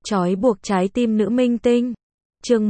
Trói buộc trái tim nữ minh tinh. Chương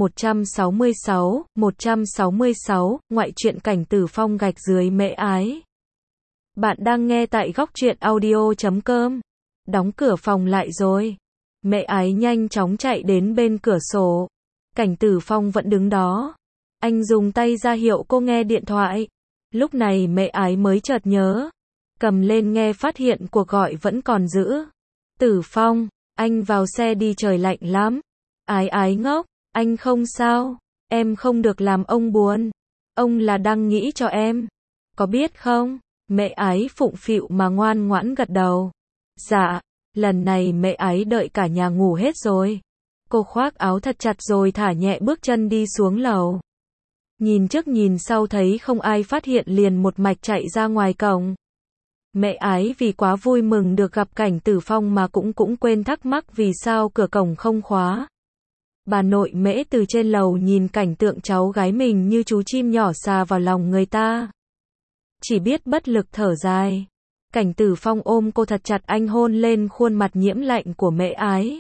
166, ngoại truyện Cảnh Tử Phong gạch dưới Mễ Ái. Bạn đang nghe tại góc truyện audio.com. Đóng cửa phòng lại rồi. Mễ Ái nhanh chóng chạy đến bên cửa sổ. Cảnh Tử Phong vẫn đứng đó. Anh dùng tay ra hiệu cô nghe điện thoại. Lúc này Mễ Ái mới chợt nhớ. Cầm lên nghe phát hiện cuộc gọi vẫn còn giữ. Tử Phong, anh vào xe đi, trời lạnh lắm. Ái Ái ngốc, anh không sao, em không được làm ông buồn. Ông là đang nghĩ cho em. Có biết không? Mễ Ái phụng phịu mà ngoan ngoãn gật đầu. Dạ, lần này Mễ Ái đợi cả nhà ngủ hết rồi. Cô khoác áo thật chặt rồi thả nhẹ bước chân đi xuống lầu. Nhìn trước nhìn sau thấy không ai phát hiện liền một mạch chạy ra ngoài cổng. Mễ Ái vì quá vui mừng được gặp Cảnh Tử Phong mà cũng quên thắc mắc vì sao cửa cổng không khóa. Bà nội Mễ từ trên lầu nhìn cảnh tượng cháu gái mình như chú chim nhỏ xà vào lòng người ta. Chỉ biết bất lực thở dài. Cảnh Tử Phong ôm cô thật chặt, anh hôn lên khuôn mặt nhiễm lạnh của Mễ Ái.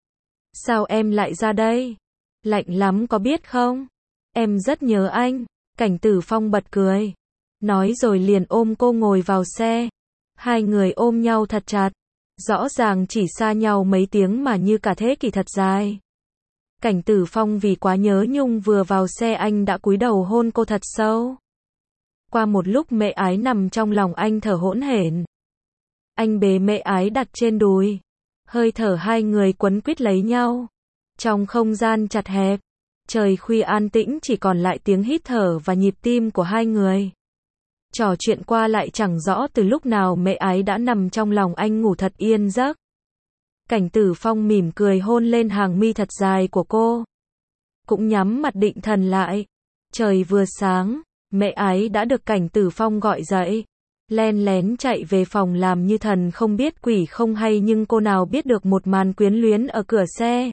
Sao em lại ra đây? Lạnh lắm có biết không? Em rất nhớ anh. Cảnh Tử Phong bật cười. Nói rồi liền ôm cô ngồi vào xe. Hai người ôm nhau thật chặt. Rõ ràng chỉ xa nhau mấy tiếng mà như cả thế kỷ thật dài. Cảnh Tử Phong vì quá nhớ nhung vừa vào xe anh đã cúi đầu hôn cô thật sâu. Qua một lúc Mễ Ái nằm trong lòng anh thở hỗn hển. Anh bế Mễ Ái đặt trên đùi. Hơi thở hai người quấn quýt lấy nhau. Trong không gian chặt hẹp, trời khuya an tĩnh chỉ còn lại tiếng hít thở và nhịp tim của hai người. Trò chuyện qua lại chẳng rõ từ lúc nào Mễ Ái đã nằm trong lòng anh ngủ thật yên giấc. Cảnh Tử Phong mỉm cười hôn lên hàng mi thật dài của cô. Cũng nhắm mặt định thần lại. Trời vừa sáng, Mễ Ái đã được Cảnh Tử Phong gọi dậy. Len lén chạy về phòng làm như thần không biết quỷ không hay, nhưng cô nào biết được một màn quyến luyến ở cửa xe.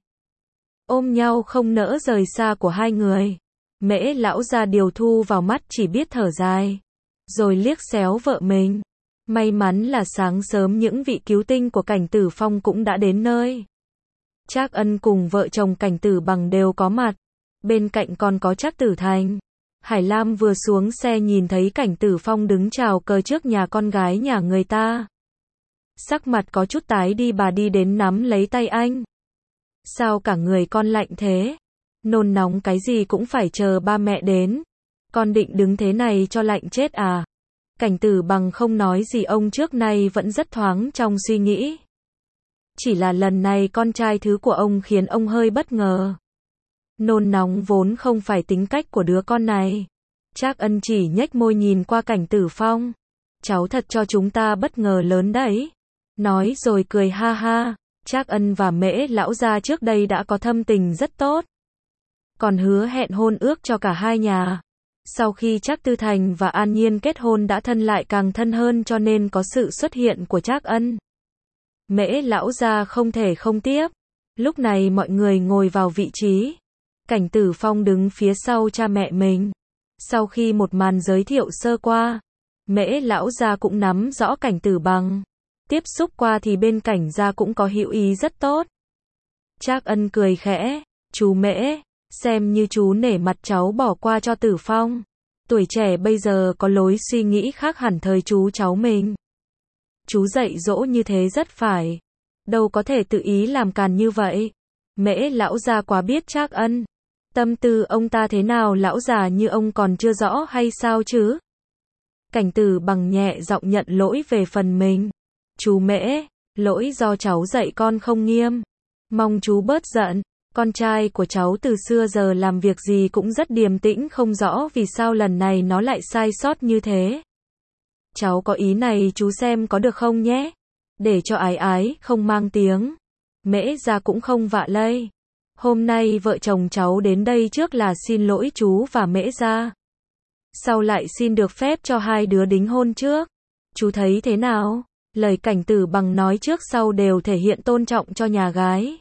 Ôm nhau không nỡ rời xa của hai người. Mễ lão gia điều thu vào mắt chỉ biết thở dài. Rồi liếc xéo vợ mình. May mắn là sáng sớm những vị cứu tinh của Cảnh Tử Phong cũng đã đến nơi. Trác Ân cùng vợ chồng Cảnh Tử Bằng đều có mặt. Bên cạnh còn có Trác Tử Thành. Hải Lam vừa xuống xe nhìn thấy Cảnh Tử Phong đứng chào cờ trước nhà con gái nhà người ta. Sắc mặt có chút tái đi, bà đi đến nắm lấy tay anh. Sao cả người con lạnh thế? Nôn nóng cái gì cũng phải chờ ba mẹ đến. Con định đứng thế này cho lạnh chết à? Cảnh Tử Bằng không nói gì, ông trước nay vẫn rất thoáng trong suy nghĩ. Chỉ là lần này con trai thứ của ông khiến ông hơi bất ngờ. Nôn nóng vốn không phải tính cách của đứa con này. Trác Ân chỉ nhếch môi nhìn qua Cảnh Tử Phong. Cháu thật cho chúng ta bất ngờ lớn đấy. Nói rồi cười ha ha. Trác Ân và Mễ lão gia trước đây đã có thâm tình rất tốt. Còn hứa hẹn hôn ước cho cả hai nhà. Sau khi Trác Tư Thành và An Nhiên kết hôn đã thân lại càng thân hơn, cho nên có sự xuất hiện của Trác Ân. Mễ lão gia không thể không tiếp. Lúc này mọi người ngồi vào vị trí. Cảnh Tử Phong đứng phía sau cha mẹ mình. Sau khi một màn giới thiệu sơ qua, Mễ lão gia cũng nắm rõ Cảnh Tử Bằng. Tiếp xúc qua thì bên Cảnh gia cũng có hữu ý rất tốt. Trác Ân cười khẽ, chú Mễ, xem như chú nể mặt cháu bỏ qua cho Tử Phong. Tuổi trẻ bây giờ có lối suy nghĩ khác hẳn thời chú cháu mình. Chú dạy dỗ như thế rất phải. Đâu có thể tự ý làm càn như vậy. Mễ lão già quá biết Trác Ân. Tâm tư ông ta thế nào lão già như ông còn chưa rõ hay sao chứ? Cảnh Tử Bằng nhẹ giọng nhận lỗi về phần mình. Chú Mễ, lỗi do cháu dạy con không nghiêm. Mong chú bớt giận. Con trai của cháu từ xưa giờ làm việc gì cũng rất điềm tĩnh, không rõ vì sao lần này nó lại sai sót như thế. Cháu có ý này chú xem có được không nhé? Để cho Ái Ái không mang tiếng. Mễ gia cũng không vạ lây. Hôm nay vợ chồng cháu đến đây trước là xin lỗi chú và Mễ gia. Sau lại xin được phép cho hai đứa đính hôn trước. Chú thấy thế nào? Lời Cảnh Tử Bằng nói trước sau đều thể hiện tôn trọng cho nhà gái.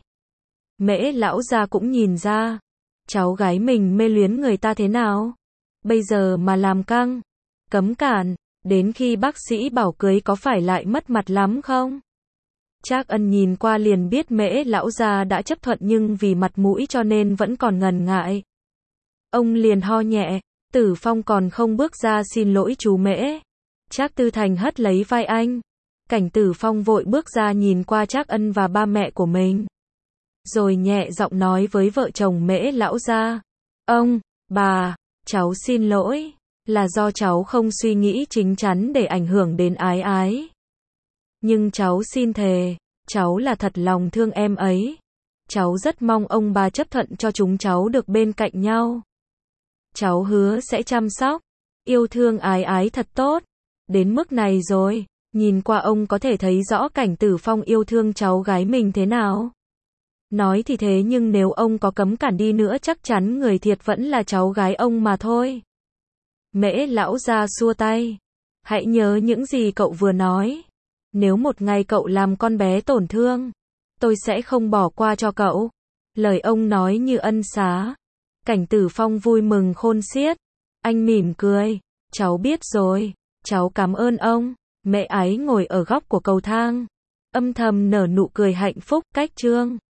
Mễ lão gia cũng nhìn ra. Cháu gái mình mê luyến người ta thế nào? Bây giờ mà làm căng, cấm cản, đến khi bác sĩ bảo cưới có phải lại mất mặt lắm không? Trác Ân nhìn qua liền biết Mễ lão gia đã chấp thuận nhưng vì mặt mũi cho nên vẫn còn ngần ngại. Ông liền ho nhẹ, Tử Phong còn không bước ra xin lỗi chú Mễ. Trác Tư Thành hất lấy vai anh. Cảnh Tử Phong vội bước ra nhìn qua Trác Ân và ba mẹ của mình. Rồi nhẹ giọng nói với vợ chồng Mễ lão gia. Ông, bà, cháu xin lỗi, là do cháu không suy nghĩ chín chắn để ảnh hưởng đến Ái Ái. Nhưng cháu xin thề, cháu là thật lòng thương em ấy. Cháu rất mong ông bà chấp thuận cho chúng cháu được bên cạnh nhau. Cháu hứa sẽ chăm sóc, yêu thương Ái Ái thật tốt. Đến mức này rồi, nhìn qua ông có thể thấy rõ Cảnh Tử Phong yêu thương cháu gái mình thế nào. Nói thì thế nhưng nếu ông có cấm cản đi nữa chắc chắn người thiệt vẫn là cháu gái ông mà thôi. Mễ lão gia xua tay. Hãy nhớ những gì cậu vừa nói. Nếu một ngày cậu làm con bé tổn thương, tôi sẽ không bỏ qua cho cậu. Lời ông nói như ân xá. Cảnh Tử Phong vui mừng khôn xiết. Anh mỉm cười. Cháu biết rồi. Cháu cảm ơn ông. Mẹ Ái ngồi ở góc của cầu thang. Âm thầm nở nụ cười hạnh phúc. Cách chương